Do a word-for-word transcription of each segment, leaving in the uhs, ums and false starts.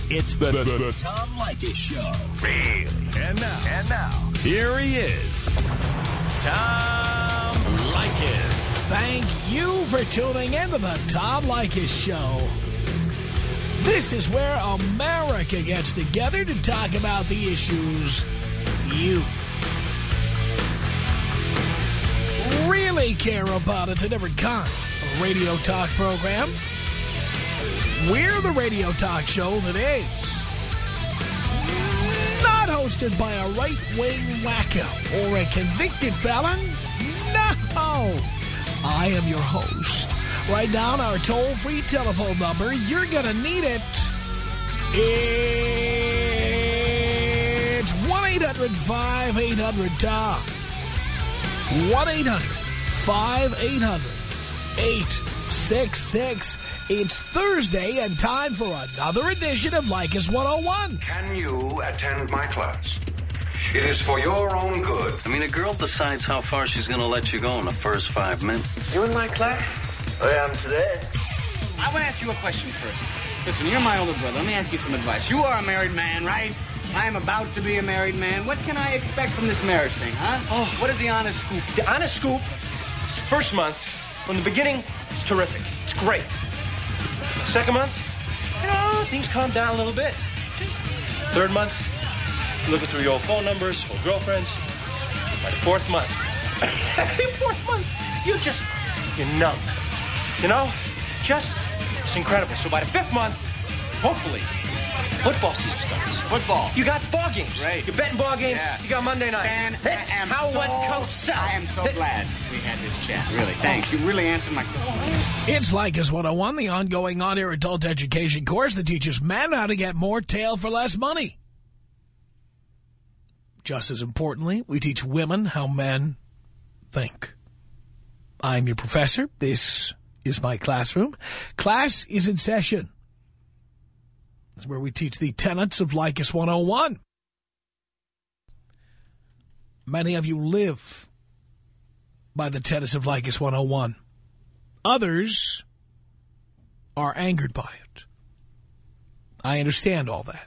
It's the, the, the Tom Leykis Show. Really? And now, and now, here he is, Tom Leykis. Thank you for tuning in to the Tom Leykis Show. This is where America gets together to talk about the issues you really care about. It's a different kind of radio talk program. We're the radio talk show that is not hosted by a right-wing wacko or a convicted felon. No! I am your host. Write down our toll-free telephone number. You're going to need it. It's one eight hundred five eight hundred Tom. one eight hundred five eight hundred eight six six. It's Thursday and time for another edition of Leykis one oh one. Can you attend my class? It is for your own good. I mean, a girl decides how far she's going to let you go in the first five minutes. You in my class? I am today. I want to ask you a question first. Listen, you're my older brother. Let me ask you some advice. You are a married man, right? I am about to be a married man. What can I expect from this marriage thing, huh? Oh, what is the honest scoop? The honest scoop, first month, from the beginning, it's terrific. It's great. Second month, you know, things calm down a little bit. Third month, you're looking through your old phone numbers, old girlfriends. By the fourth month, fourth month, you just, you're numb. You know, just, it's incredible. So by the fifth month, hopefully, football season starts. Football. You got ball games. Great. You're betting ball games. Yeah. You got Monday night. And That's I am how so, one goes south. I am so that, glad we had this chat. Really, thanks. You really answered my question. It's Leykis one oh one, the ongoing on-air adult education course that teaches men how to get more tail for less money. Just as importantly, we teach women how men think. I'm your professor. This is my classroom. Class is in session. This is where we teach the tenets of Leykis one oh one. Many of you live by the tenets of Leykis one oh one. Others are angered by it. I understand all that.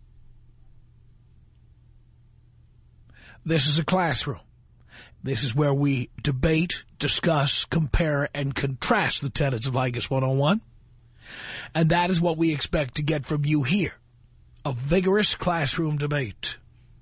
This is a classroom. This is where we debate, discuss, compare, and contrast the tenets of Leykis one oh one. And that is what we expect to get from you here. A vigorous classroom debate.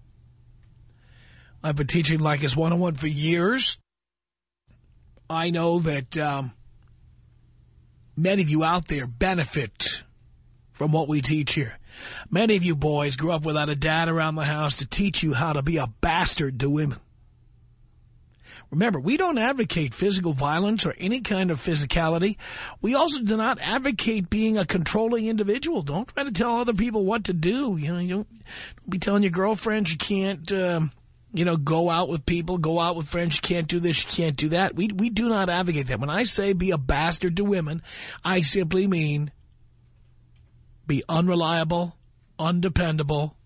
I've been teaching Leykis one oh one for years. I know that um, many of you out there benefit from what we teach here. Many of you boys grew up without a dad around the house to teach you how to be a bastard to women. Remember, we don't advocate physical violence or any kind of physicality. We also do not advocate being a controlling individual. Don't try to tell other people what to do. You know, you don't, don't be telling your girlfriends you can't, um, you know, go out with people, go out with friends. You can't do this, you can't do that. We, we do not advocate that. When I say be a bastard to women, I simply mean be unreliable, undependable,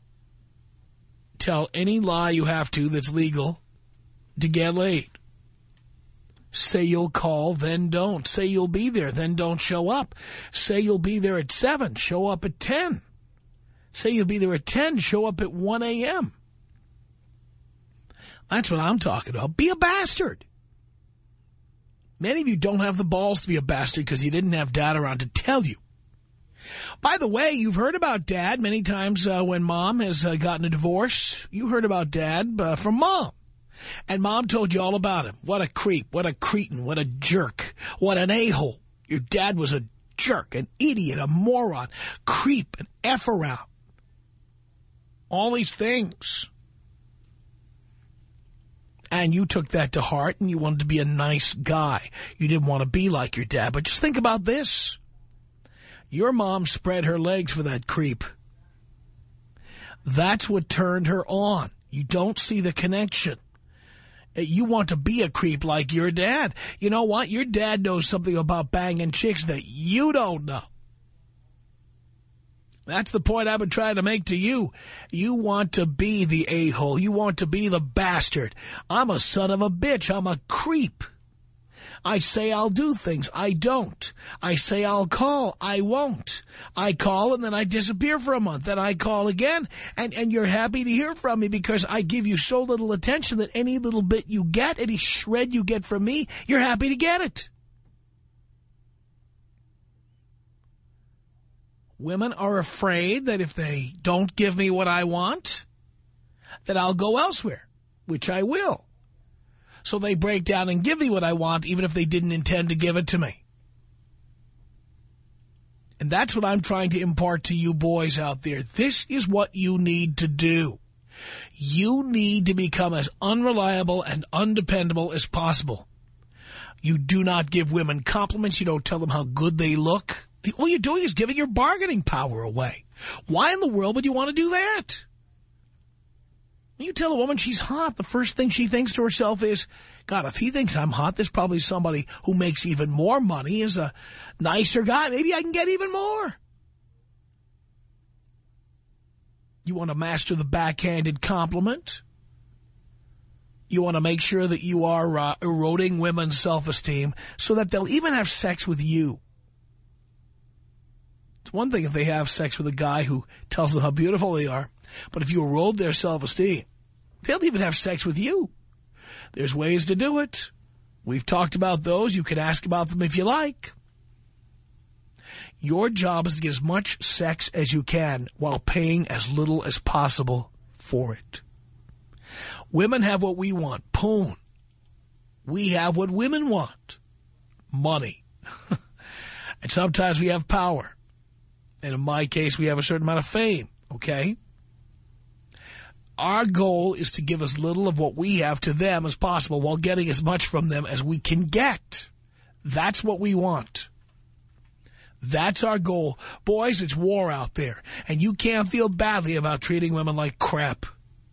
tell any lie you have to that's legal to get laid. Say you'll call, then don't. Say you'll be there, then don't show up. Say you'll be there at seven, show up at ten. Say you'll be there at ten, show up at one A M That's what I'm talking about. Be a bastard. Many of you don't have the balls to be a bastard because you didn't have dad around to tell you. By the way, you've heard about dad many times uh, when mom has uh, gotten a divorce. You heard about dad uh, from mom. And mom told you all about him. What a creep, what a cretin, what a jerk, what an a-hole. Your dad was a jerk, an idiot, a moron, creep, an F around. All these things. And you took that to heart and you wanted to be a nice guy. You didn't want to be like your dad. But just think about this. Your mom spread her legs for that creep. That's what turned her on. You don't see the connection. You want to be a creep like your dad. You know what? Your dad knows something about banging chicks that you don't know. That's the point I've been trying to make to you. You want to be the a-hole. You want to be the bastard. I'm a son of a bitch. I'm a creep. I say I'll do things. I don't. I say I'll call. I won't. I call and then I disappear for a month. Then I call again. And, and you're happy to hear from me because I give you so little attention that any little bit you get, any shred you get from me, you're happy to get it. Women are afraid that if they don't give me what I want, that I'll go elsewhere, which I will. So they break down and give me what I want, even if they didn't intend to give it to me. And that's what I'm trying to impart to you boys out there. This is what you need to do. You need to become as unreliable and undependable as possible. You do not give women compliments. You don't tell them how good they look. All you're doing is giving your bargaining power away. Why in the world would you want to do that? When you tell a woman she's hot, the first thing she thinks to herself is, God, if he thinks I'm hot, there's probably somebody who makes even more money, is a nicer guy. Maybe I can get even more. You want to master the backhanded compliment? You want to make sure that you are uh, eroding women's self-esteem so that they'll even have sex with you. It's one thing if they have sex with a guy who tells them how beautiful they are, but if you erode their self-esteem, they'll even have sex with you. There's ways to do it. We've talked about those. You can ask about them if you like. Your job is to get as much sex as you can while paying as little as possible for it. Women have what we want, poon. We have what women want, money. And sometimes we have power. And in my case, we have a certain amount of fame, okay? Our goal is to give as little of what we have to them as possible while getting as much from them as we can get. That's what we want. That's our goal. Boys, it's war out there, and you can't feel badly about treating women like crap.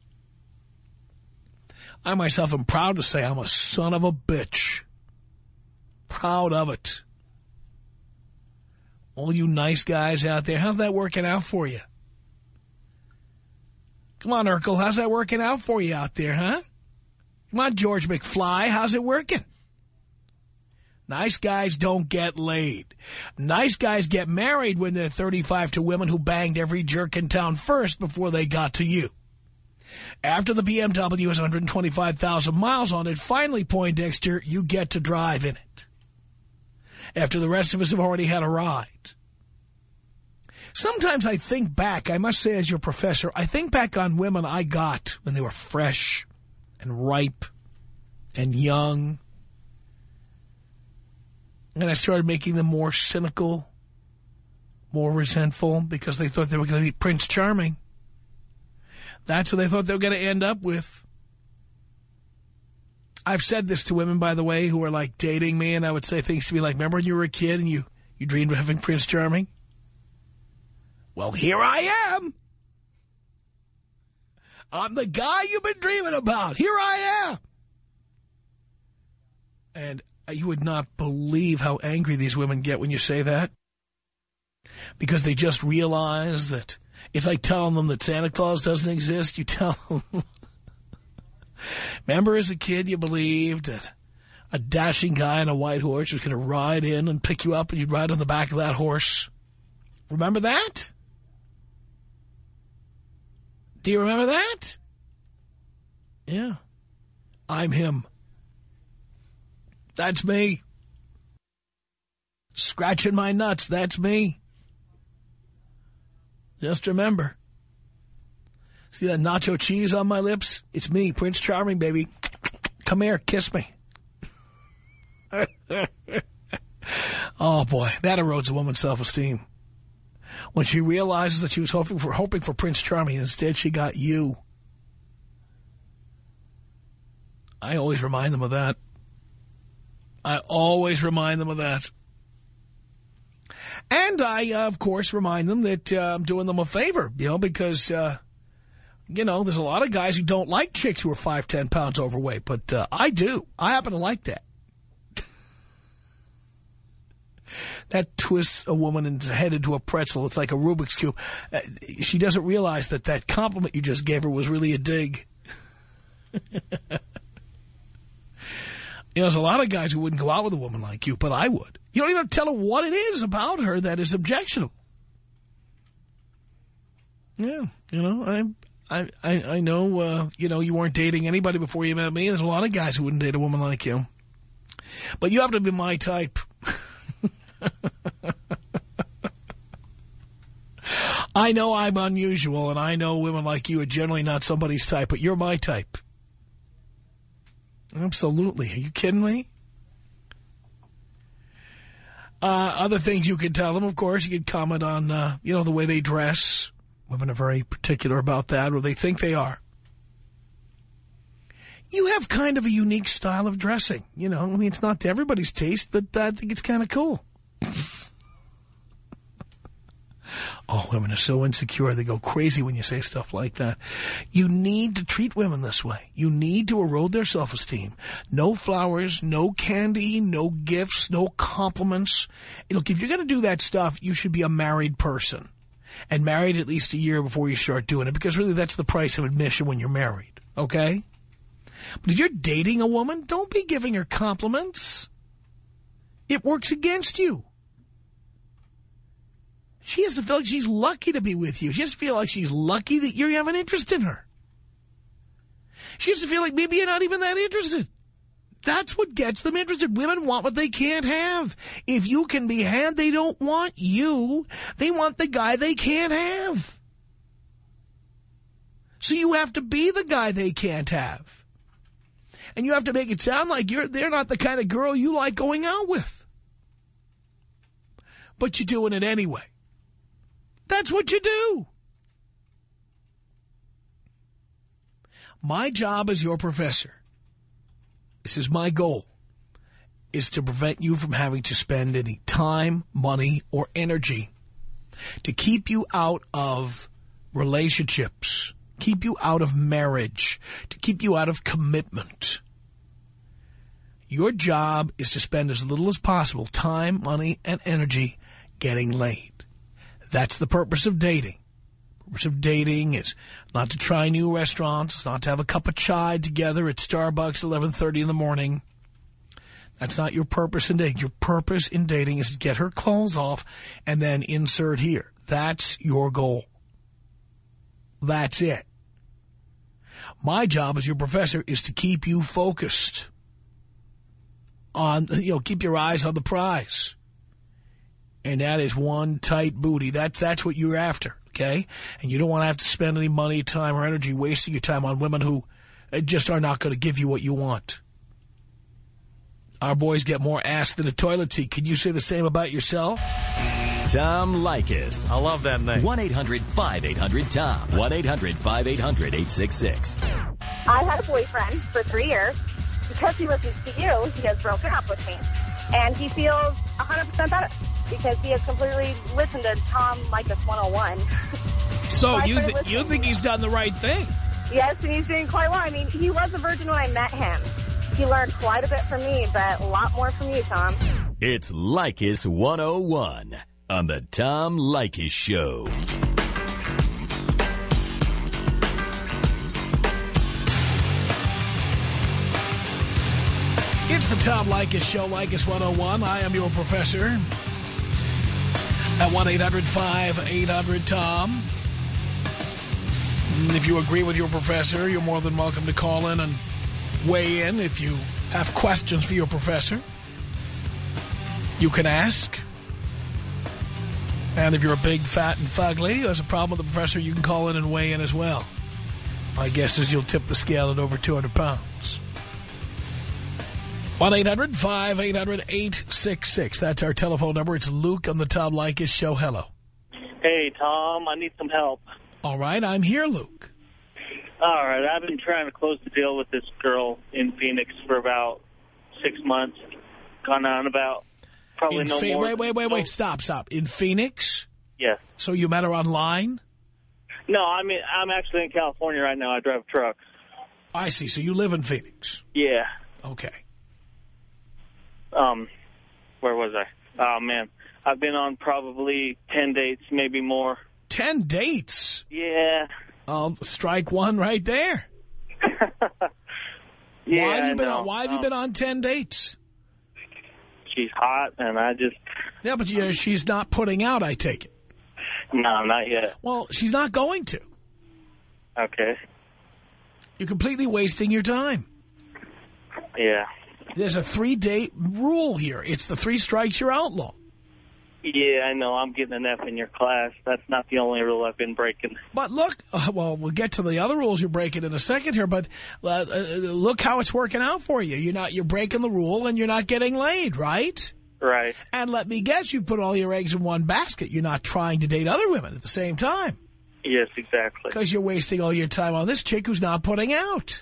I myself am proud to say I'm a son of a bitch. Proud of it. All you nice guys out there, how's that working out for you? Come on, Urkel, how's that working out for you out there, huh? Come on, George McFly, how's it working? Nice guys don't get laid. Nice guys get married when they're thirty-five to women who banged every jerk in town first before they got to you. After the B M W has one hundred twenty-five thousand miles on it, finally, Poindexter, you get to drive in it. After the rest of us have already had a ride. Sometimes I think back, I must say as your professor, I think back on women I got when they were fresh and ripe and young. And I started making them more cynical, more resentful, because they thought they were going to be Prince Charming. That's what they thought they were going to end up with. I've said this to women, by the way, who are like dating me, and I would say things to me like, remember when you were a kid and you, you dreamed of having Prince Charming? Well, here I am. I'm the guy you've been dreaming about. Here I am. And you would not believe how angry these women get when you say that. Because they just realize that it's like telling them that Santa Claus doesn't exist. You tell them. Remember as a kid you believed that a dashing guy on a white horse was going to ride in and pick you up and you'd ride on the back of that horse? Remember that? Do you remember that? Yeah. I'm him. That's me. Scratching my nuts, that's me. Just remember. See that nacho cheese on my lips? It's me, Prince Charming, baby. Come here, kiss me. Oh, boy, that erodes a woman's self-esteem. When she realizes that she was hoping for, hoping for Prince Charming, instead she got you. I always remind them of that. I always remind them of that. And I, uh, of course, remind them that uh, I'm doing them a favor, you know, because, uh, you know, there's a lot of guys who don't like chicks who are five, ten pounds overweight, but uh, I do. I happen to like that. That twists a woman's head into a pretzel. It's like a Rubik's Cube. Uh, she doesn't realize that that compliment you just gave her was really a dig. You know, there's a lot of guys who wouldn't go out with a woman like you, but I would. You don't even tell her what it is about her that is objectionable. Yeah, you know, I, I, I, I know, uh, you know, you weren't dating anybody before you met me. There's a lot of guys who wouldn't date a woman like you. But you happen to be my type. I know I'm unusual, and I know women like you are generally not somebody's type, but you're my type. Absolutely. Are you kidding me? Uh, other things you can tell them, of course, you can comment on, uh, you know, the way they dress. Women are very particular about that, or they think they are. You have kind of a unique style of dressing. You know, I mean, it's not to everybody's taste, but I think it's kind of cool. Oh, women are so insecure. They go crazy when you say stuff like that. You need to treat women this way. You need to erode their self-esteem. No flowers, no candy, no gifts, no compliments. Look, if you're going to do that stuff, you should be a married person. And married at least a year before you start doing it. Because really that's the price of admission when you're married. Okay? But if you're dating a woman, don't be giving her compliments. It works against you. She has to feel like she's lucky to be with you. She has to feel like she's lucky that you have an interest in her. She has to feel like maybe you're not even that interested. That's what gets them interested. Women want what they can't have. If you can be had, they don't want you. They want the guy they can't have. So you have to be the guy they can't have. And you have to make it sound like you're they're not the kind of girl you like going out with. But you're doing it anyway. That's what you do. My job as your professor, this is my goal, is to prevent you from having to spend any time, money, or energy to keep you out of relationships, keep you out of marriage, to keep you out of commitment. Your job is to spend as little as possible time, money, and energy getting laid. That's the purpose of dating. The purpose of dating is not to try new restaurants. It's not to have a cup of chai together at Starbucks at eleven thirty in the morning. That's not your purpose in dating. Your purpose in dating is to get her clothes off and then insert here. That's your goal. That's it. My job as your professor is to keep you focused on, you know, keep your eyes on the prize. And that is one tight booty. That's, that's what you're after, okay? And you don't want to have to spend any money, time, or energy wasting your time on women who just are not going to give you what you want. Our boys get more ass than a toilet seat. Can you say the same about yourself? Tom Leykis. I love that name. one eight hundred five eight hundred Tom. one eight hundred five eight hundred eight six six. I had a boyfriend for three years. Because he listens to you, he has broken up with me. And he feels one hundred percent better because he has completely listened to Tom Leykis one oh one. So, so you, th you think he's done the right thing? Yes, and he's doing quite well. I mean, he was a virgin when I met him. He learned quite a bit from me, but a lot more from you, Tom. It's Leykis one oh one on the Tom Leykis Show. It's the Tom Leykis Show, Leykis one oh one. I am your professor at one eight hundred five eight hundred Tom. If you agree with your professor, you're more than welcome to call in and weigh in. If you have questions for your professor, you can ask. And if you're a big, fat, and fugly, there's a problem with the professor, you can call in and weigh in as well. My guess is you'll tip the scale at over two hundred pounds. one eight hundred five eight hundred eight six six. That's our telephone number. It's Luke on the Tom Leykis Show. Hello. Hey, Tom. I need some help. All right. I'm here, Luke. All right. I've been trying to close the deal with this girl in Phoenix for about six months. Gone on about probably in no Fe more. Wait, wait, wait, no. wait. Stop, stop. In Phoenix? Yes. So you met her online? No, I mean, I'm actually in California right now. I drive a truck. I see. So you live in Phoenix? Yeah. Okay. Um, where was I? Oh, man. I've been on probably ten dates, maybe more. Ten dates? Yeah. Um, strike one right there. Yeah, why have you I been know. on, Why have um, you been on ten dates? She's hot, and I just... Yeah, but you know, she's not putting out, I take it. No, not yet. Well, she's not going to. Okay. You're completely wasting your time. Yeah. There's a three-date rule here. It's the three strikes, you're outlaw. Yeah, I know. I'm getting an F in your class. That's not the only rule I've been breaking. But look, uh, well, we'll get to the other rules you're breaking in a second here, but uh, uh, look how it's working out for you. You're not, you're breaking the rule and you're not getting laid, right? Right. And let me guess, you put all your eggs in one basket. You're not trying to date other women at the same time. Yes, exactly. Because you're wasting all your time on this chick who's not putting out.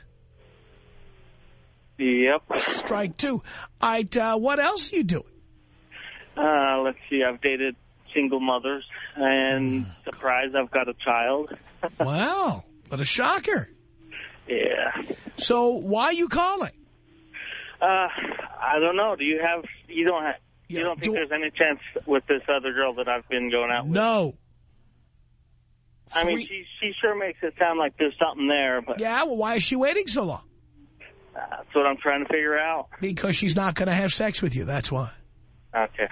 Yep. Strike two. All right, uh, what else are you doing? Uh, let's see. I've dated single mothers, and surprise, I've got a child. Wow, what a shocker. Yeah. So why are you calling? Uh, I don't know. Do you have, you don't have, you Yeah, don't think do- there's any chance with this other girl that I've been going out with? No. I mean, Three- she, she sure makes it sound like there's something there, but Yeah, well, why is she waiting so long? that's what I'm trying to figure out. Because she's not going to have sex with you, that's why. Okay.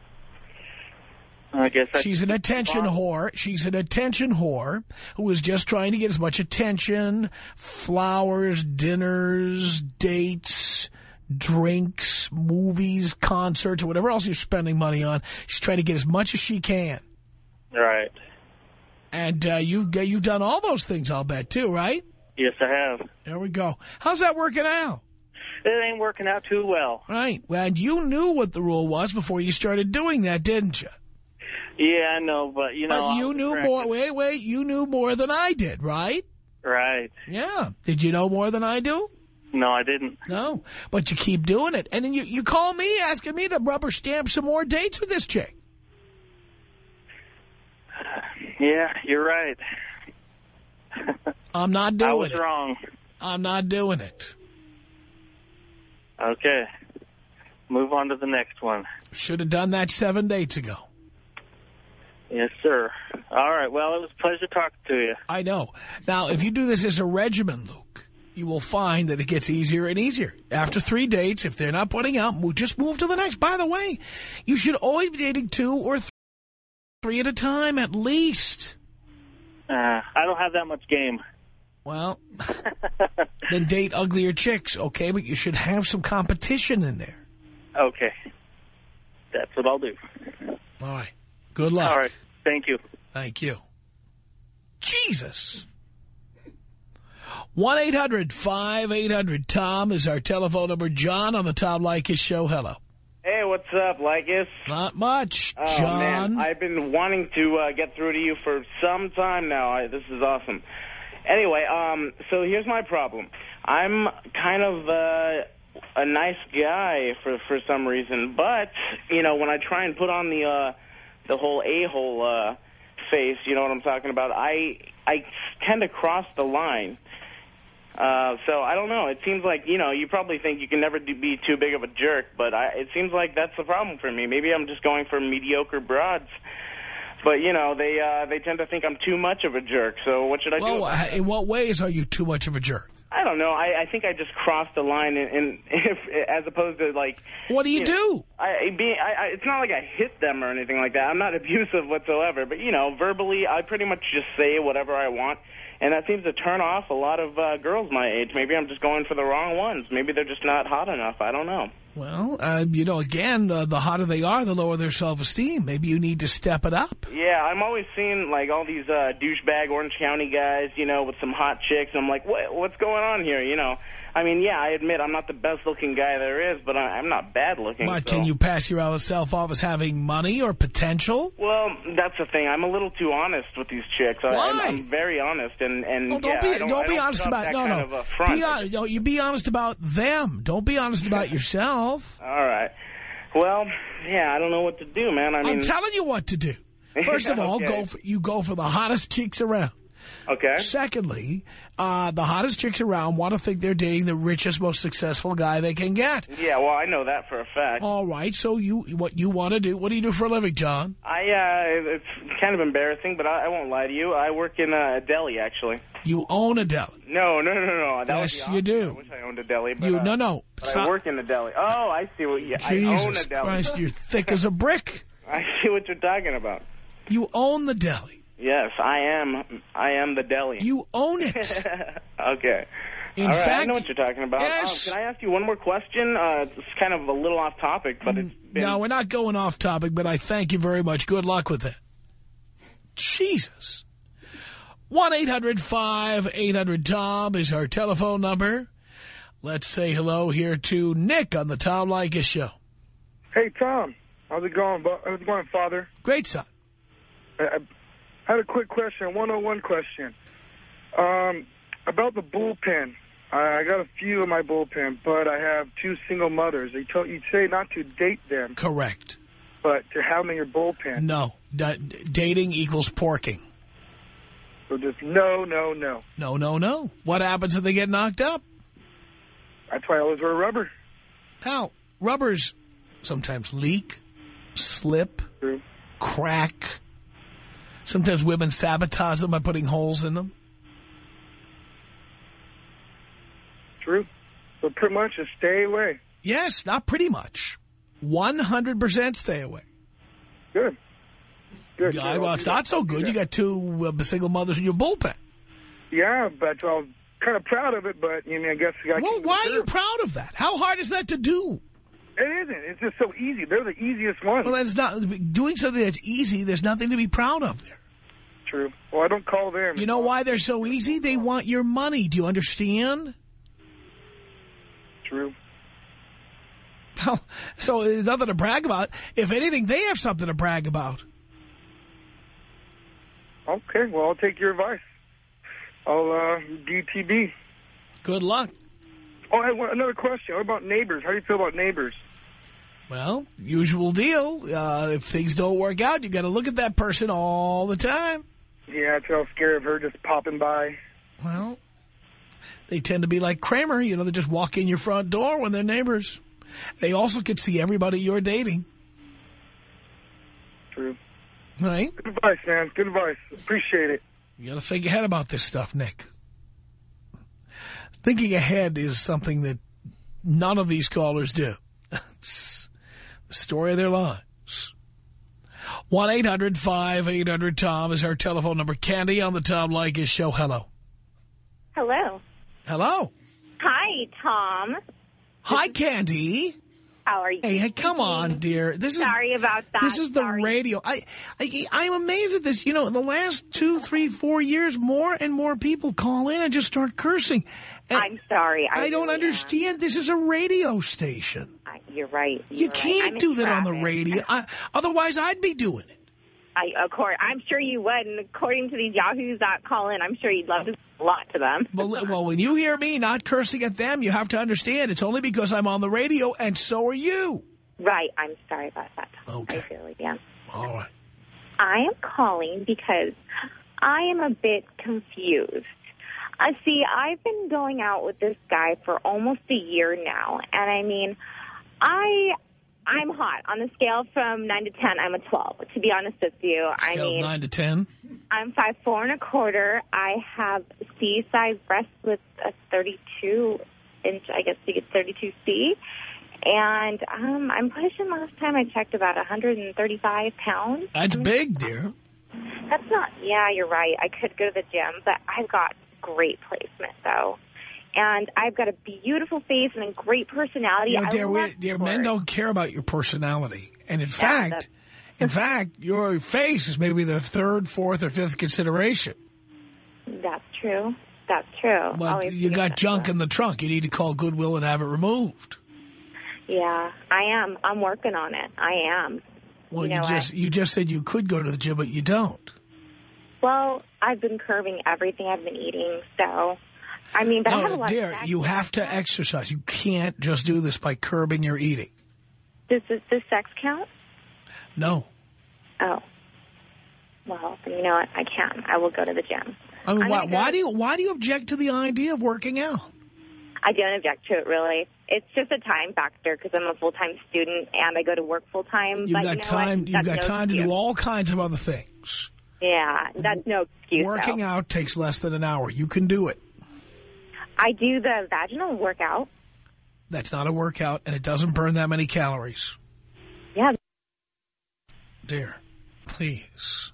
I guess I She's an attention whore. She's an attention whore who is just trying to get as much attention, flowers, dinners, dates, drinks, movies, concerts, or whatever else you're spending money on. She's trying to get as much as she can. Right. And uh, you've, you've done all those things, I'll bet, too, right? Yes, I have. There we go. How's that working out? It ain't working out too well. Right. Well, and you knew what the rule was before you started doing that, didn't you? Yeah, I know, but, you know... But I you was knew corrected. more. Wait, wait. You knew more than I did, right? Right. Yeah. Did you know more than I do? No, I didn't. No. But you keep doing it. And then you, you call me asking me to rubber stamp some more dates with this chick. Yeah, you're right. I'm not doing I was it. wrong. I'm not doing it. Okay. Move on to the next one. Should have done that seven dates ago. Yes, sir. All right. Well, it was a pleasure talking to you. I know. Now, if you do this as a regimen, Luke, you will find that it gets easier and easier. After three dates, if they're not putting out, move, just move to the next. By the way, you should always be dating two or th three at a time at least. Uh, I don't have that much game. Well, then date uglier chicks, okay? But you should have some competition in there. Okay. That's what I'll do. All right. Good luck. All right. Thank you. Thank you. Jesus. one eight hundred five eight hundred Tom is our telephone number. John on the Tom Leykis show. Hello. Hey, what's up, Leykis? Not much, Oh, John. man, I've been wanting to uh, get through to you for some time now. I, this is awesome. Anyway, um, so here's my problem. I'm kind of uh, a nice guy for for some reason, but, you know, when I try and put on the uh, the whole a-hole uh, face, you know what I'm talking about, I, I tend to cross the line. Uh, so I don't know. It seems like, you know, you probably think you can never do, be too big of a jerk, but I, it seems like that's the problem for me. Maybe I'm just going for mediocre broads. But, you know, they uh, they tend to think I'm too much of a jerk. So what should I well, do about it? in what ways are you too much of a jerk? I don't know. I, I think I just crossed the line, in, in if, as opposed to, like... What do you, you do? Know, I, being, I, I, it's not like I hit them or anything like that. I'm not abusive whatsoever. But, you know, verbally, I pretty much just say whatever I want. And that seems to turn off a lot of uh, girls my age. Maybe I'm just going for the wrong ones. Maybe they're just not hot enough. I don't know. Well, uh, you know, again, uh, the hotter they are, the lower their self-esteem. Maybe you need to step it up. Yeah, I'm always seeing, like, all these uh, douchebag Orange County guys, you know, with some hot chicks. And I'm like, what, what's going on here, you know? I mean, yeah, I admit I'm not the best-looking guy there is, but I, I'm not bad-looking. But so. Can you pass yourself off as having money or potential? Well, that's the thing. I'm a little too honest with these chicks. I, Why? I'm, I'm very honest, and, and Well, don't yeah, be, I don't, don't I be don't honest put up about that no, kind no. of a front. Be on, no. You be honest about them. Don't be honest about yourself. All right. Well, yeah, I don't know what to do, man. I mean, I'm telling you what to do. First of all, Okay. go for, you go for the hottest chicks around. Okay. Secondly, uh, the hottest chicks around want to think they're dating the richest, most successful guy they can get. Yeah, well, I know that for a fact. All right, so you what you want to do, what do you do for a living, John? I, uh, it's kind of embarrassing, but I, I won't lie to you. I work in a deli, actually. You own a deli? No, no, no, no. That yes, was you do. I wish I owned a deli. But, you, uh, no, no. But I work in a deli. Oh, I see what you... Jesus I own a deli. Christ, you're thick as a brick. I see what you're talking about. You own the deli. Yes, I am. I am the deli. You own it. Okay. In All right, fact, I know what you're talking about. Yes. Oh, can I ask you one more question? Uh, it's kind of a little off topic, but it's been... No, we're not going off topic, but I thank you very much. Good luck with it. Jesus. one eight hundred five eight hundred Tom is our telephone number. Let's say hello here to Nick on the Tom Leykis Show. Hey, Tom. How's it going? How's it going, Father? Great, son. I, I had a quick question, a one oh one question. Um, about the bullpen. I, I got a few in my bullpen, but I have two single mothers. They told you say not to date them. Correct. But to have them in your bullpen. No. D dating equals porking. So just no, no, no. No, no, no. What happens if they get knocked up? That's why I always wear rubber. Now, rubbers sometimes leak, slip, True. crack. Sometimes women sabotage them by putting holes in them. True. So pretty much just stay away. Yes, not pretty much. one hundred percent stay away. Good. Good. Yeah, well, it's not so good. You got two uh, single mothers in your bullpen. Yeah, but I'm kind of proud of it, but you know, I guess you got to Well, why are you proud of that? How hard is that to do? It isn't. It's just so easy. They're the easiest ones. Well, that's not doing something that's easy. There's nothing to be proud of there. True. Well, I don't call them. You know why they're so easy? They want your money. Do you understand? True. So there's nothing to brag about. If anything, they have something to brag about. Okay. Well, I'll take your advice. I'll uh, D T B. Good luck. Oh, I have another question. What about neighbors? How do you feel about neighbors? Well, usual deal. Uh, if things don't work out, you got to look at that person all the time. Yeah, I feel scared of her just popping by. Well, they tend to be like Kramer. You know, they just walk in your front door when they're neighbors. They also could see everybody you're dating. True. Right? Good advice, man. Good advice. Appreciate it. You got to think ahead about this stuff, Nick. Thinking ahead is something that none of these callers do. It's the story of their lives. one eight hundred five eight hundred Tom is our telephone number. Candy on the Tom Leykis Show. Hello. Hello. Hello. Hi, Tom. Hi, Candy. How are you? Hey, hey, come on, dear. This is Sorry about that. This is the Sorry. radio. I, I, I'm amazed at this. You know, in the last two, three, four years, more and more people call in and just start cursing. And I'm sorry. I, I don't really understand. Am. This is a radio station. I, you're right. You're you right. can't I'm do that on the traffic. radio. I, otherwise, I'd be doing it. I, of course, I'm sure you would. And according to these yahoos that call in, I'm sure you'd love to say a lot to them. Well, well, when you hear me not cursing at them, you have to understand it's only because I'm on the radio, and so are you. Right. I'm sorry about that, Tom. Okay. I really am. All right. I am calling because I am a bit confused. Uh, see, I've been going out with this guy for almost a year now, and I mean, I, I'm hot. On the scale from nine to ten, I'm a twelve, to be honest with you. I Scale mean, nine to ten? I'm five four and a quarter. I have C-size breasts with a thirty-two inch, I guess you get thirty-two C. And um, I'm pushing, last time I checked, about one hundred thirty-five pounds. That's big, dear. That's not, yeah, you're right. I could go to the gym, but I've got great placement, though. And I've got a beautiful face and a great personality. You know, I dear, love we, dear sports. men don't care about your personality. And in Yeah, fact, that's- in fact, your face is maybe the third, fourth, or fifth consideration. That's true. That's true. But Always you forget got that junk stuff. in the trunk. You need to call Goodwill and have it removed. Yeah, I am. I'm working on it. I am. Well, You you, know, just I- you just said you could go to the gym, but you don't. Well, I've been curbing everything I've been eating, so... I mean, but I have a No, lot dear, of... you have to exercise. You can't just do this by curbing your eating. Does this, does sex count? No. Oh. Well, then you know what? I can. I will go to the gym. I mean, why, go why do you why do you object to the idea of working out? I don't object to it, really. It's just a time factor because I'm a full-time student and I go to work full-time. You've but got you know time. what? You've That's got no time to excuse. do all kinds of other things. Yeah, that's no excuse. Working though. out takes less than an hour. You can do it. I do the vaginal workout. That's not a workout, and it doesn't burn that many calories. Yeah. Dear, please.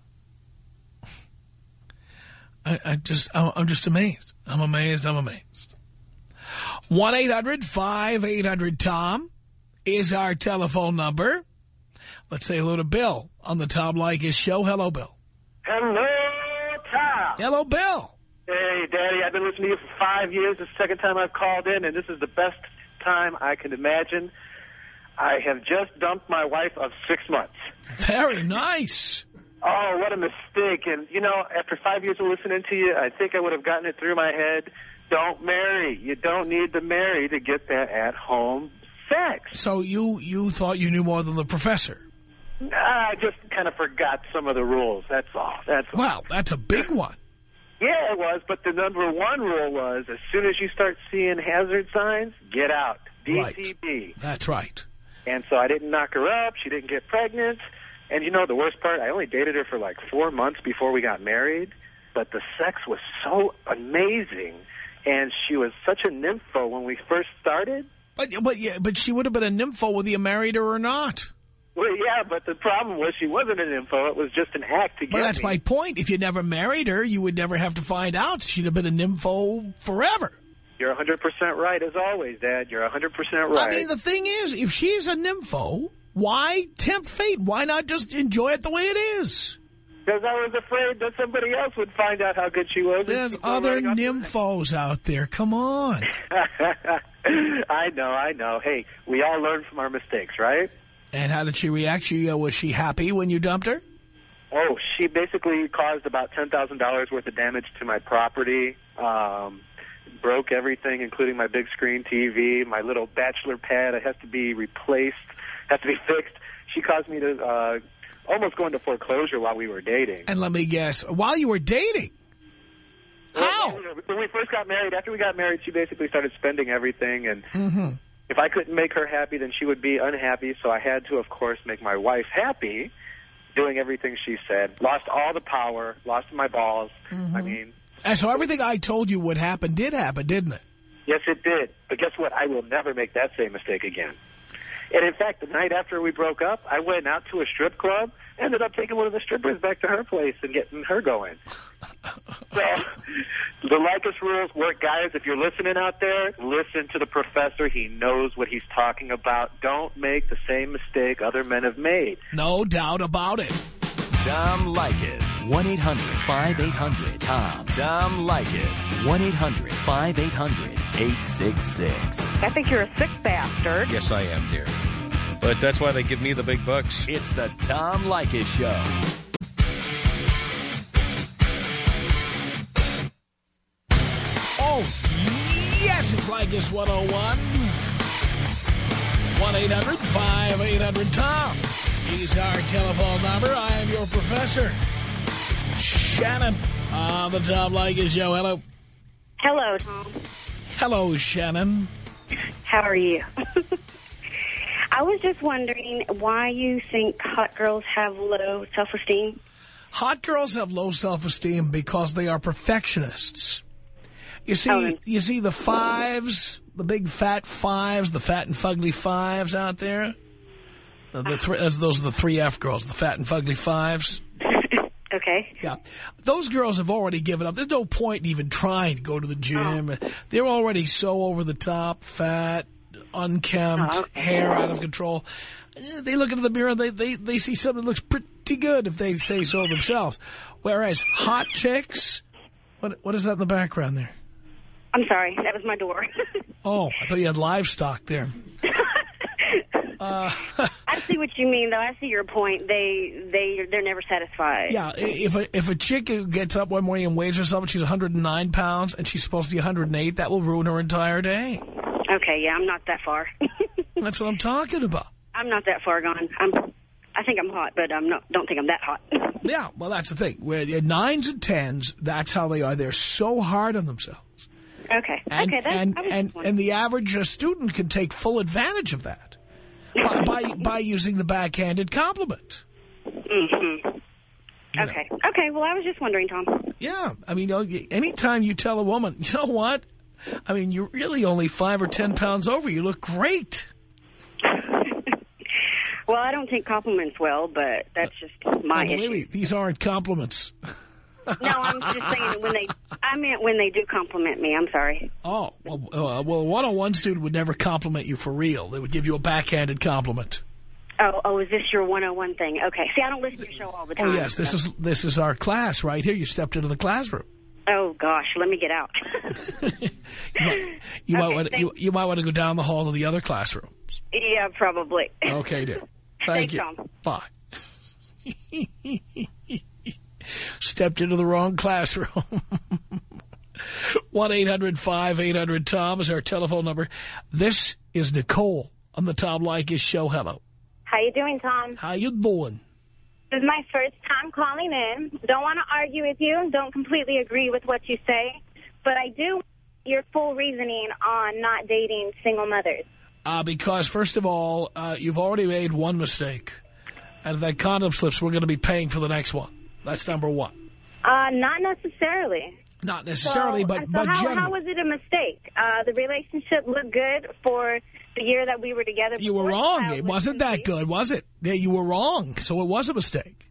I, I just, I'm just amazed. I'm amazed. I'm amazed. one eight hundred five eight hundred Tom is our telephone number. Let's say hello to Bill on the Tom Leykis show. Hello, Bill. Hello, Tom. Hello, Bill. Hey, Daddy, I've been listening to you for five years. This is the second time I've called in, and this is the best time I can imagine. I have just dumped my wife of six months. Very nice. Oh, what a mistake. And, you know, after five years of listening to you, I think I would have gotten it through my head. Don't marry. You don't need to marry to get that at-home sex. So you, you thought you knew more than the professor. I just kind of forgot some of the rules. That's all. That's all. Wow, that's a big one. Yeah, it was, but the number one rule was as soon as you start seeing hazard signs, get out. D T B. Right. That's right. And so I didn't knock her up. She didn't get pregnant. And, you know, the worst part, I only dated her for like four months before we got married. But the sex was so amazing. And she was such a nympho when we first started. But, but, yeah, but she would have been a nympho whether you married her or not. Well, yeah, but the problem was she wasn't an nympho. It was just an act to get Well, that's me. my point. If you never married her, you would never have to find out. She'd have been a nympho forever. You're one hundred percent right, as always, Dad. You're one hundred percent right. I mean, the thing is, if she's a nympho, why tempt fate? Why not just enjoy it the way it is? Because I was afraid that somebody else would find out how good she was. There's other nymphos out there. Come on. I know, I know. Hey, we all learn from our mistakes, right? And how did she react? She, uh, was she happy when you dumped her? Oh, she basically caused about ten thousand dollars worth of damage to my property, um, broke everything, including my big screen T V, my little bachelor pad. It has to be replaced, has to be fixed. She caused me to uh, almost go into foreclosure while we were dating. And let me guess, while you were dating? How? When we first got married, after we got married, she basically started spending everything, and mm-hmm. if I couldn't make her happy, then she would be unhappy, so I had to, of course, make my wife happy, doing everything she said. Lost all the power, lost my balls. Mm-hmm. I mean... And so everything I told you would happen did happen, didn't it? Yes, it did. But guess what? I will never make that same mistake again. And in fact, the night after we broke up, I went out to a strip club, ended up taking one of the strippers back to her place and getting her going. So, the Leykis rules work, guys. If you're listening out there, listen to the professor. He knows what he's talking about. Don't make the same mistake other men have made. No doubt about it. Tom Leykis. one eight hundred five eight hundred Tom. Tom Leykis. one eight hundred five eight hundred eight six six. I think you're a sick bastard. Yes, I am, dear. But that's why they give me the big bucks. It's the Tom Leykis Show. Oh, yes, it's Leykis one oh one. one eight hundred five eight hundred Tom. He's our telephone number. I am your professor, Shannon, on the Tom Leykis Show. Hello. Hello, Tom. Hello, Shannon. How are you? I was just wondering why you think hot girls have low self-esteem. Hot girls have low self-esteem because they are perfectionists. You see, Oh. you see the fives, the big fat fives, the fat and fugly fives out there. The, the th those are the three F girls, the fat and fugly fives. Okay. Yeah. Those girls have already given up. There's no point in even trying to go to the gym. Oh. They're already so over the top, fat, unkempt, oh, okay. hair out of control. They look into the mirror, they, they, they see something that looks pretty good if they say so themselves. Whereas hot chicks, what what is that in the background there? I'm sorry, that was my door. Oh, I thought you had livestock there. Uh, I see what you mean, though. I see your point. They, they, they're never satisfied. Yeah, if a, if a chick gets up one morning and weighs herself, she's one hundred nine pounds, and she's supposed to be one hundred eight, that will ruin her entire day. Okay, yeah, I'm not that far. That's what I'm talking about. I'm not that far gone. I'm, I think I'm hot, but I am not don't think I'm that hot. Yeah, well, that's the thing. Where nines and tens, that's how they are. They're so hard on themselves. Okay. And, okay. That's, and, I was and, and the average uh, student can take full advantage of that by, by, by using the backhanded compliment. Mm-hmm. Okay. You know. Okay, well, I was just wondering, Tom. Yeah. I mean, you know, anytime you tell a woman, you know what? I mean, you're really only five or ten pounds over. You look great. Well, I don't take compliments well, but that's just my oh, issue. Wait, these aren't compliments. No, I'm just saying when they, I meant when they do compliment me. I'm sorry. Oh, well, uh, well, a one oh one student would never compliment you for real. They would give you a backhanded compliment. Oh, oh, is this your one oh one thing? Okay. See, I don't listen to your show all the time. Oh, yes, this so. is this is our class right here. You stepped into the classroom. Oh, gosh, let me get out. you might, you, okay, might want, you, you might want to go down the hall to the other classrooms. Yeah, probably. Okay, dear. Thank Thanks, you. Tom. Bye. Stepped into the wrong classroom. one eight hundred five eight hundred Tom is our telephone number. This is Nicole on the Tom Leykis Show. Hello. How you doing, Tom? How you doing? This is my first time calling in. Don't want to argue with you. Don't completely agree with what you say. But I do want your full reasoning on not dating single mothers. Uh, because, first of all, uh, you've already made one mistake. And if that condom slips, we're going to be paying for the next one. That's number one. Uh, not necessarily. Not necessarily, so, but, so but how, generally. how was it a mistake? Uh, the relationship looked good for the year that we were together. You were wrong. It wasn't that good, was it? Yeah, you were wrong, so it was a mistake.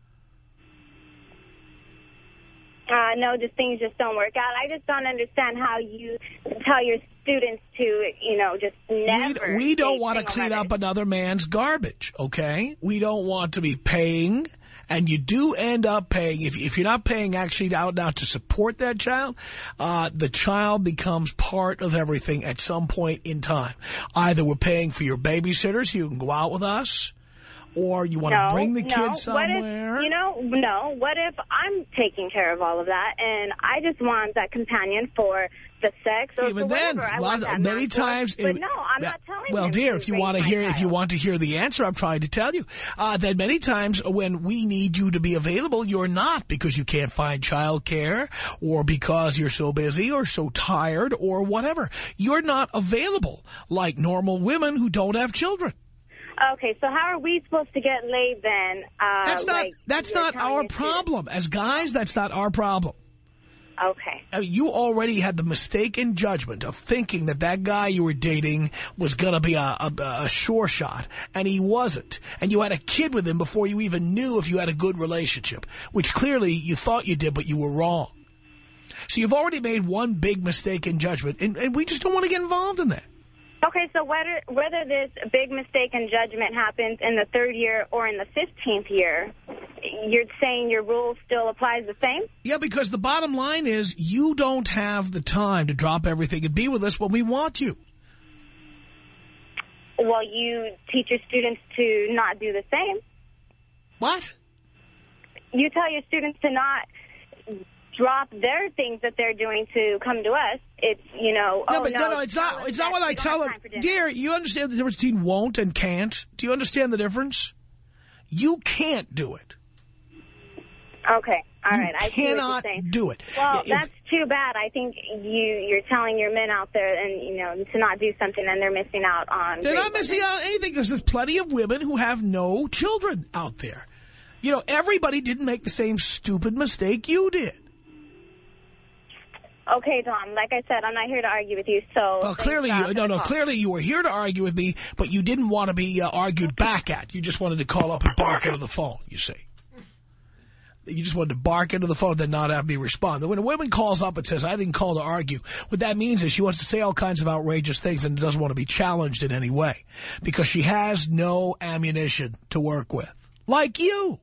Uh, no, just things just don't work out. I just don't understand how you tell your students to, you know, just never. We, we don't want to clean up another man's garbage, okay? We don't want to be paying, and you do end up paying. If, if you're not paying actually out now to support that child, uh, the child becomes part of everything at some point in time. Either we're paying for your babysitter so you can go out with us, or you want no, to bring the no. kids somewhere. What if, you know, no. What if I'm taking care of all of that, and I just want that companion for the sex or Even for then, whatever I want that many times. But no, I'm yeah, not telling Well, you. dear, if you want to hear, child. if you want to hear the answer, I'm trying to tell you uh, that many times when we need you to be available, you're not, because you can't find child care, or because you're so busy or so tired or whatever. You're not available like normal women who don't have children. Okay, so how are we supposed to get laid then? Uh, that's not like that's not our problem. As guys, that's not our problem. Okay. I mean, you already had the mistaken judgment of thinking that that guy you were dating was going to be a, a, a sure shot, and he wasn't. And you had a kid with him before you even knew if you had a good relationship, which clearly you thought you did, but you were wrong. So you've already made one big mistake in judgment, and, and we just don't want to get involved in that. Okay, so whether whether this big mistake in judgment happens in the third year or in the fifteenth year, you're saying your rule still applies the same? Yeah, because the bottom line is you don't have the time to drop everything and be with us when we want you. Well, you teach your students to not do the same. What? You tell your students to not drop their things that they're doing to come to us. It's, you know, no, oh, but no, no, no, it's not, it's not what I tell them. Dear, you understand the difference between won't and can't? Do you understand the difference? You can't do it. Okay, all you right. I cannot see what you're saying. do it. Well, if, that's too bad. I think you, you're telling your men out there and, you know, to not do something, and they're missing out on... They're not missing out on anything. There's just plenty of women who have no children out there. You know, everybody didn't make the same stupid mistake you did. Okay, Tom, like I said, I'm not here to argue with you, so... Well, clearly, you, no, no, clearly you were here to argue with me, but you didn't want to be uh, argued back at. You just wanted to call up and bark into the phone, you see. You just wanted to bark into the phone, then not have me respond. When a woman calls up and says, I didn't call to argue, what that means is she wants to say all kinds of outrageous things and doesn't want to be challenged in any way, because she has no ammunition to work with, like you.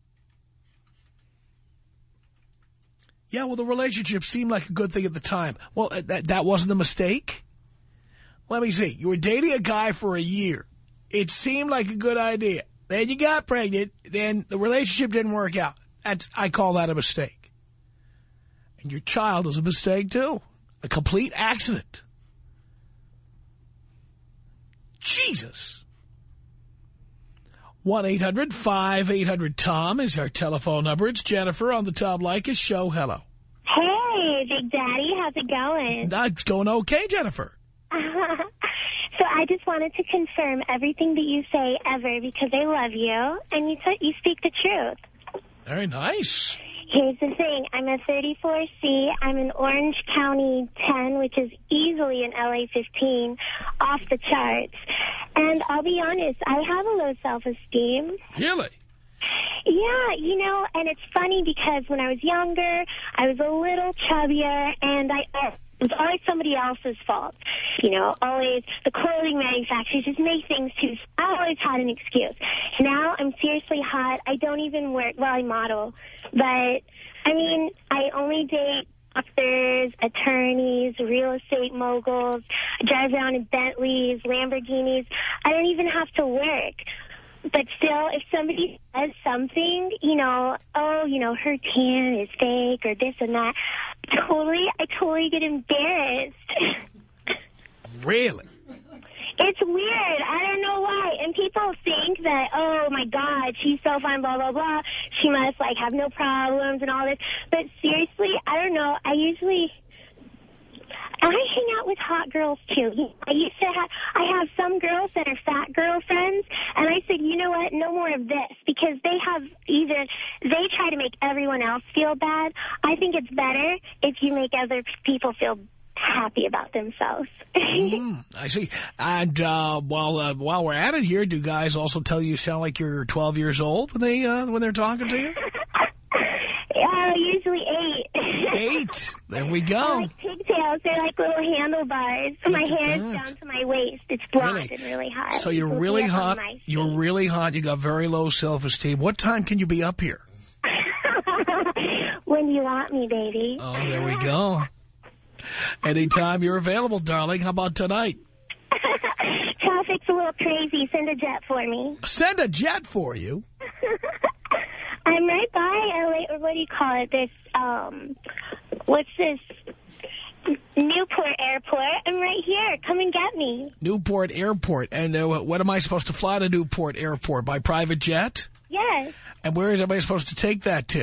Yeah, well, the relationship seemed like a good thing at the time. Well, that, that wasn't a mistake? Let me see. You were dating a guy for a year. It seemed like a good idea. Then you got pregnant. Then the relationship didn't work out. That's, I call that a mistake. And your child is a mistake, too. A complete accident. one eight hundred five eight hundred Tom is our telephone number. It's Jennifer on the Tom Leykis Show. Hello. Hey, Big Daddy. How's it going? Uh, it's going okay, Jennifer. So I just wanted to confirm everything that you say ever because I love you, and you, t you speak the truth. Very nice. Here's the thing. I'm a thirty-four C. I'm in Orange County ten, which is easily an L A fifteen, off the charts. And I'll be honest, I have a low self-esteem. Really? Yeah, you know, and it's funny because when I was younger, I was a little chubbier, and I... Uh, it was always somebody else's fault. You know, always the clothing manufacturers just make things too... I always had an excuse. Now I'm seriously hot. I don't even work... Well, I model. But, I mean, I only date doctors, attorneys, real estate moguls. I drive around in Bentleys, Lamborghinis. I don't even have to work. But still, if somebody says something, you know, oh, you know, her tan is fake or this and that, totally, I totally get embarrassed. Really? It's weird. I don't know why. And people think that, oh, my God, she's so fine, blah, blah, blah. She must, like, have no problems and all this. But seriously, I don't know. I usually... I hang out with hot girls, too. I used to have, I have some girls that are fat girlfriends, and I said, you know what, no more of this, because they have either, they try to make everyone else feel bad. I think it's better if you make other people feel happy about themselves. mm, I see. And uh, while uh, while we're at it here, do guys also tell you you sound like you're twelve years old when, they, uh, when they're talking to you? Uh, usually eight. Eight. There we go. I like pigtails. They're like little handlebars. So my hair is down to my waist. It's blonde really? and really hot. So you're People really hot. You're really hot. You got very low self-esteem. What time can you be up here? When you want me, baby. Oh, there we go. Anytime you're available, darling. How about tonight? Traffic's a little crazy. Send a jet for me. Send a jet for you? I'm right by L A, or what do you call it? This, um, what's this? Newport Airport. I'm right here. Come and get me. Newport Airport. And uh, what am I supposed to fly to Newport Airport? By private jet? Yes. And where is everybody supposed to take that to?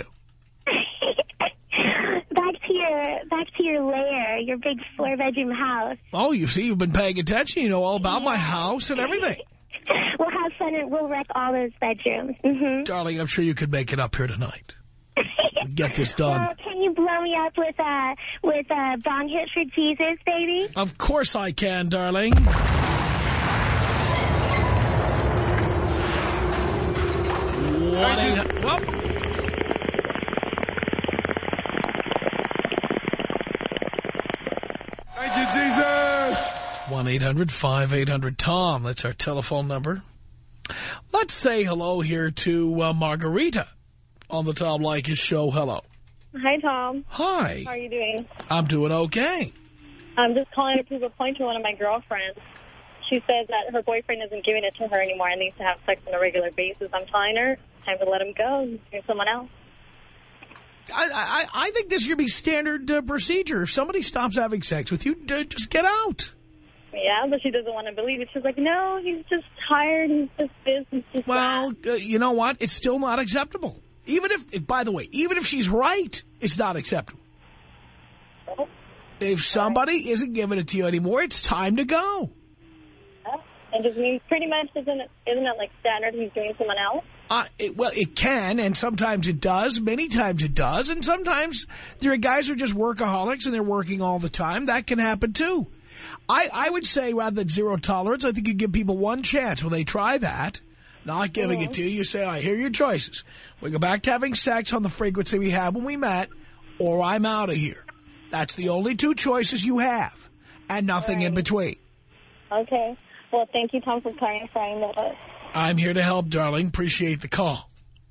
Back to your, back to your lair, your big four-bedroom house. Oh, you see, you've been paying attention. You know all about yeah. my house and everything. We'll have fun and we'll wreck all those bedrooms. Mm-hmm. Darling, I'm sure you could make it up here tonight. Get this done. Well, can you blow me up with a, with a bong hit for Jesus, baby? Of course I can, darling. One eight hundred. Well. Thank you, Jesus. one eight hundred five eight hundred Tom. That's our telephone number. Let's say hello here to uh, Margarita on the Tom Leykis Show. Hello. Hi, Tom. Hi. How are you doing? I'm doing okay. I'm just calling to prove a point to one of my girlfriends. She says that her boyfriend isn't giving it to her anymore and needs to have sex on a regular basis. I'm telling her, time to let him go. He's doing someone else. I, I, I think this should be standard uh, procedure. If somebody stops having sex with you, uh, just get out. Yeah, but she doesn't want to believe it. She's like, no, he's just tired. He's just this. He's just well, that. Uh, you know what? It's still not acceptable. Even if, by the way, even if she's right, it's not acceptable. Oh. If somebody right. isn't giving it to you anymore, it's time to go. Yeah. And just means pretty much, isn't it, isn't it like standard he's doing someone else? Uh, it, well, it can, and sometimes it does. Many times it does. And sometimes there are guys who are just workaholics and they're working all the time. That can happen, too. I, I would say rather than zero tolerance, I think you give people one chance when they try that. Not giving mm-hmm. it to you. You say, all right, here are your choices. We go back to having sex on the frequency we had when we met, or I'm out of here. That's the only two choices you have, and nothing right. in between. Okay. Well, thank you, Tom, for clarifying that. I'm here to help, darling. Appreciate the call.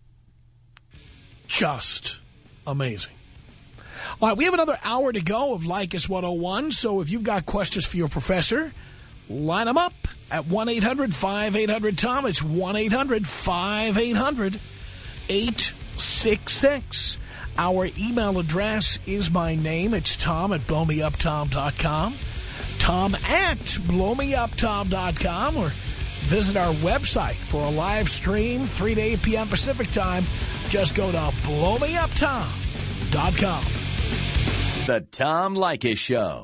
Just amazing. All right, we have another hour to go of Leykis one oh one, so if you've got questions for your professor, line them up at one eight hundred five eight hundred Tom. It's one eight hundred five eight hundred eight six six. Our email address is my name. It's Tom at blow me up tom dot com. Tom at blow me up tom dot com, or visit our website for a live stream, three to eight p m Pacific time. Just go to blow me up tom dot com. The Tom Leykis Show.